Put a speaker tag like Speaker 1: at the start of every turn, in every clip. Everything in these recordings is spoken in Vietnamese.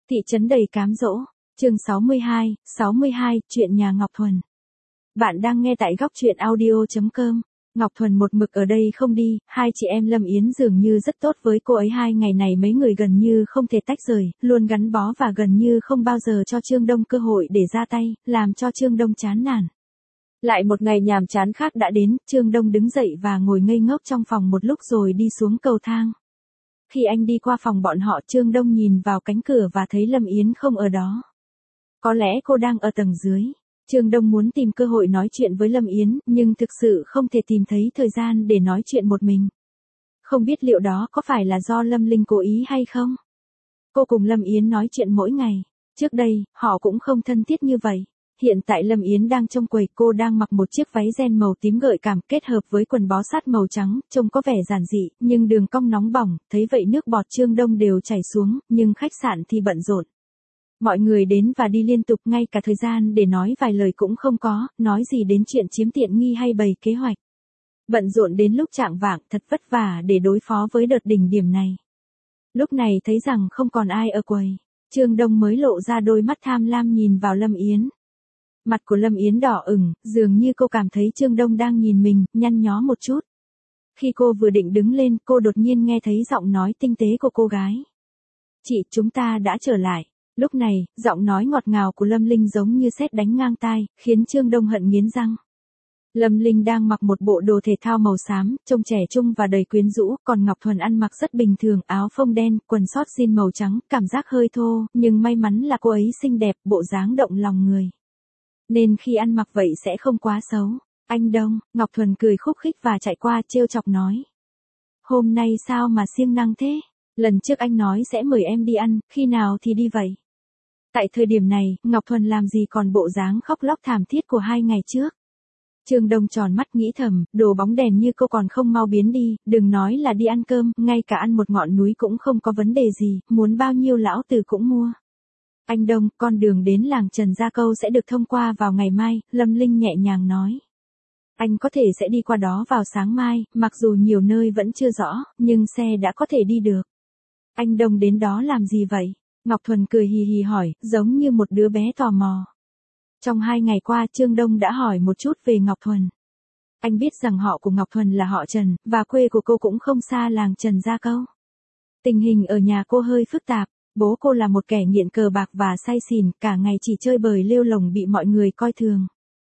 Speaker 1: Thị trấn đầy cám dỗ, chương 62, chuyện nhà Ngọc Thuần. Bạn đang nghe tại góc truyện audio.com. Ngọc Thuần một mực ở đây không đi, hai chị em Lâm Yến dường như rất tốt với cô ấy, hai ngày này mấy người gần như không thể tách rời, luôn gắn bó và gần như không bao giờ cho Trương Đông cơ hội để ra tay, làm cho Trương Đông chán nản. Lại một ngày nhàm chán khác đã đến, Trương Đông đứng dậy và ngồi ngây ngốc trong phòng một lúc rồi đi xuống cầu thang. Khi anh đi qua phòng bọn họ, Trương Đông nhìn vào cánh cửa và thấy Lâm Yến không ở đó. Có lẽ cô đang ở tầng dưới. Trương Đông muốn tìm cơ hội nói chuyện với Lâm Yến, nhưng thực sự không thể tìm thấy thời gian để nói chuyện một mình. Không biết liệu đó có phải là do Lâm Linh cố ý hay không? Cô cùng Lâm Yến nói chuyện mỗi ngày. Trước đây, họ cũng không thân thiết như vậy. Hiện tại Lâm Yến đang trông quầy, cô đang mặc một chiếc váy ren màu tím gợi cảm kết hợp với quần bó sát màu trắng, trông có vẻ giản dị, nhưng đường cong nóng bỏng, thấy vậy nước bọt Trương Đông đều chảy xuống, nhưng khách sạn thì bận rộn. Mọi người đến và đi liên tục, ngay cả thời gian để nói vài lời cũng không có, nói gì đến chuyện chiếm tiện nghi hay bày kế hoạch. Bận rộn đến lúc chạng vạng, thật vất vả để đối phó với đợt đỉnh điểm này. Lúc này thấy rằng không còn ai ở quầy, Trương Đông mới lộ ra đôi mắt tham lam nhìn vào Lâm Yến. Mặt của Lâm Yến đỏ ửng, dường như cô cảm thấy Trương Đông đang nhìn mình, nhăn nhó một chút. Khi cô vừa định đứng lên, cô đột nhiên nghe thấy giọng nói tinh tế của cô gái. Chị, chúng ta đã trở lại. Lúc này, giọng nói ngọt ngào của Lâm Linh giống như sét đánh ngang tai, khiến Trương Đông hận nghiến răng. Lâm Linh đang mặc một bộ đồ thể thao màu xám, trông trẻ trung và đầy quyến rũ, còn Ngọc Thuần ăn mặc rất bình thường, áo phông đen, quần sót jean màu trắng, cảm giác hơi thô, nhưng may mắn là cô ấy xinh đẹp, bộ dáng động lòng người. Nên khi ăn mặc vậy sẽ không quá xấu. Anh Đông, Ngọc Thuần cười khúc khích và chạy qua trêu chọc nói. Hôm nay sao mà siêng năng thế? Lần trước anh nói sẽ mời em đi ăn, khi nào thì đi vậy? Tại thời điểm này, Ngọc Thuần làm gì còn bộ dáng khóc lóc thảm thiết của 2 ngày trước. Trương Đông tròn mắt nghĩ thầm, đồ bóng đèn như cô còn không mau biến đi, đừng nói là đi ăn cơm, ngay cả ăn một ngọn núi cũng không có vấn đề gì, muốn bao nhiêu lão tử cũng mua. Anh Đông, con đường đến làng Trần Gia Câu sẽ được thông qua vào ngày mai, Lâm Linh nhẹ nhàng nói. Anh có thể sẽ đi qua đó vào sáng mai, mặc dù nhiều nơi vẫn chưa rõ, nhưng xe đã có thể đi được. Anh Đông đến đó làm gì vậy? Ngọc Thuần cười hì hì hỏi, giống như một đứa bé tò mò. Trong 2 ngày qua, Trương Đông đã hỏi một chút về Ngọc Thuần. Anh biết rằng họ của Ngọc Thuần là họ Trần, và quê của cô cũng không xa làng Trần Gia Câu. Tình hình ở nhà cô hơi phức tạp. Bố cô là một kẻ nghiện cờ bạc và say xỉn, cả ngày chỉ chơi bời lêu lồng bị mọi người coi thường.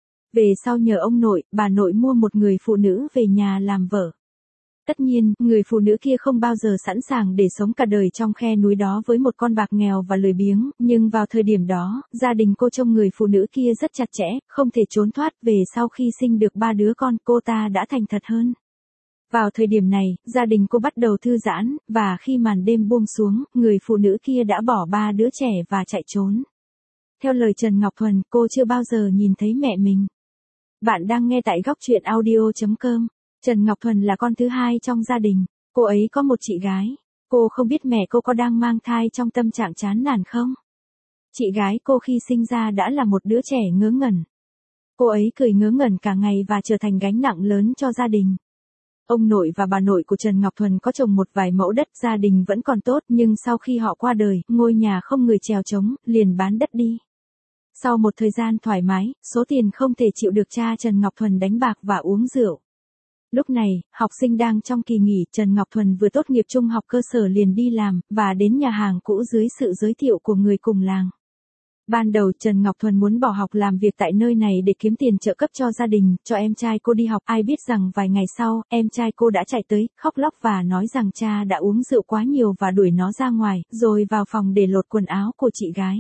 Speaker 1: Về sau nhờ ông nội, bà nội mua một người phụ nữ về nhà làm vợ. Tất nhiên, người phụ nữ kia không bao giờ sẵn sàng để sống cả đời trong khe núi đó với một con bạc nghèo và lười biếng, nhưng vào thời điểm đó, gia đình cô trông người phụ nữ kia rất chặt chẽ, không thể trốn thoát. Về sau khi sinh được 3 đứa con, cô ta đã thành thật hơn. Vào thời điểm này, gia đình cô bắt đầu thư giãn, và khi màn đêm buông xuống, người phụ nữ kia đã bỏ 3 đứa trẻ và chạy trốn. Theo lời Trần Ngọc Thuần, cô chưa bao giờ nhìn thấy mẹ mình. Bạn đang nghe tại góc truyện audio.com. Trần Ngọc Thuần là con thứ 2 trong gia đình. Cô ấy có một chị gái. Cô không biết mẹ cô có đang mang thai trong tâm trạng chán nản không? Chị gái cô khi sinh ra đã là một đứa trẻ ngớ ngẩn. Cô ấy cười ngớ ngẩn cả ngày và trở thành gánh nặng lớn cho gia đình. Ông nội và bà nội của Trần Ngọc Thuần có trồng một vài mẫu đất, gia đình vẫn còn tốt, nhưng sau khi họ qua đời, ngôi nhà không người chèo trống, liền bán đất đi. Sau một thời gian thoải mái, số tiền không thể chịu được, cha Trần Ngọc Thuần đánh bạc và uống rượu. Lúc này, học sinh đang trong kỳ nghỉ, Trần Ngọc Thuần vừa tốt nghiệp trung học cơ sở liền đi làm, và đến nhà hàng cũ dưới sự giới thiệu của người cùng làng. Ban đầu Trần Ngọc Thuần muốn bỏ học làm việc tại nơi này để kiếm tiền trợ cấp cho gia đình, cho em trai cô đi học. Ai biết rằng vài ngày sau, em trai cô đã chạy tới, khóc lóc và nói rằng cha đã uống rượu quá nhiều và đuổi nó ra ngoài, rồi vào phòng để lột quần áo của chị gái.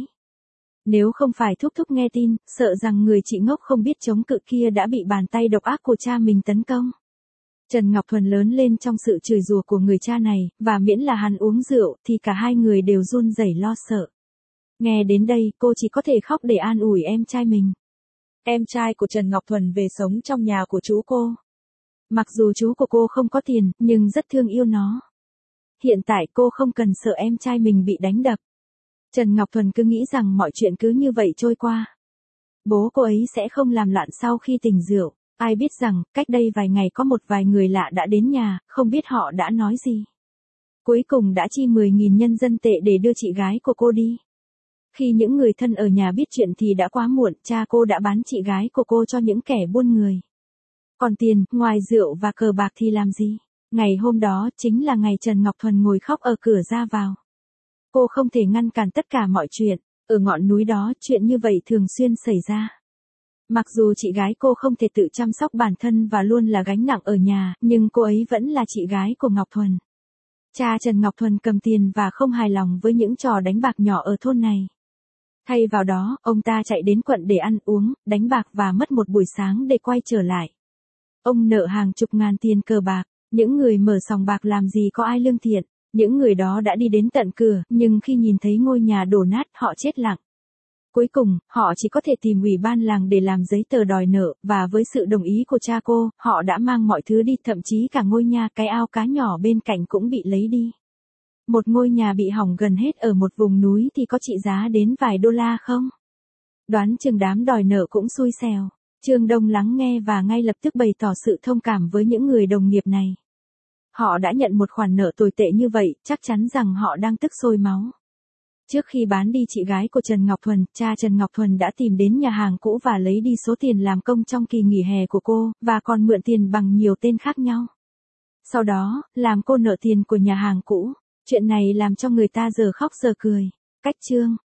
Speaker 1: Nếu không phải thúc thúc nghe tin, sợ rằng người chị ngốc không biết chống cự kia đã bị bàn tay độc ác của cha mình tấn công. Trần Ngọc Thuần lớn lên trong sự chửi rủa của người cha này, và miễn là hắn uống rượu thì cả hai người đều run rẩy lo sợ. Nghe đến đây, cô chỉ có thể khóc để an ủi em trai mình. Em trai của Trần Ngọc Thuần về sống trong nhà của chú cô. Mặc dù chú của cô không có tiền, nhưng rất thương yêu nó. Hiện tại cô không cần sợ em trai mình bị đánh đập. Trần Ngọc Thuần cứ nghĩ rằng mọi chuyện cứ như vậy trôi qua. Bố cô ấy sẽ không làm loạn sau khi tỉnh rượu. Ai biết rằng, cách đây vài ngày có một vài người lạ đã đến nhà, không biết họ đã nói gì. Cuối cùng đã chi 10.000 nhân dân tệ để đưa chị gái của cô đi. Khi những người thân ở nhà biết chuyện thì đã quá muộn, cha cô đã bán chị gái của cô cho những kẻ buôn người. Còn tiền, ngoài rượu và cờ bạc thì làm gì? Ngày hôm đó chính là ngày Trần Ngọc Thuần ngồi khóc ở cửa ra vào. Cô không thể ngăn cản tất cả mọi chuyện, ở ngọn núi đó chuyện như vậy thường xuyên xảy ra. Mặc dù chị gái cô không thể tự chăm sóc bản thân và luôn là gánh nặng ở nhà, nhưng cô ấy vẫn là chị gái của Ngọc Thuần. Cha Trần Ngọc Thuần cầm tiền và không hài lòng với những trò đánh bạc nhỏ ở thôn này. Thay vào đó, ông ta chạy đến quận để ăn uống, đánh bạc và mất một buổi sáng để quay trở lại. Ông nợ hàng chục ngàn tiền cờ bạc, những người mở sòng bạc làm gì có ai lương thiện, những người đó đã đi đến tận cửa, nhưng khi nhìn thấy ngôi nhà đổ nát họ chết lặng. Cuối cùng, họ chỉ có thể tìm ủy ban làng để làm giấy tờ đòi nợ, và với sự đồng ý của cha cô, họ đã mang mọi thứ đi, thậm chí cả ngôi nhà, cái ao cá nhỏ bên cạnh cũng bị lấy đi. Một ngôi nhà bị hỏng gần hết ở một vùng núi thì có trị giá đến vài đô la không? Đoán chừng đám đòi nợ cũng xui xẻo. Trương Đông lắng nghe và ngay lập tức bày tỏ sự thông cảm với những người đồng nghiệp này. Họ đã nhận một khoản nợ tồi tệ như vậy, chắc chắn rằng họ đang tức sôi máu. Trước khi bán đi chị gái của Trần Ngọc Thuần, cha Trần Ngọc Thuần đã tìm đến nhà hàng cũ và lấy đi số tiền làm công trong kỳ nghỉ hè của cô, và còn mượn tiền bằng nhiều tên khác nhau. Sau đó, làm cô nợ tiền của nhà hàng cũ. Chuyện này làm cho người ta giờ khóc giờ cười. Cách chương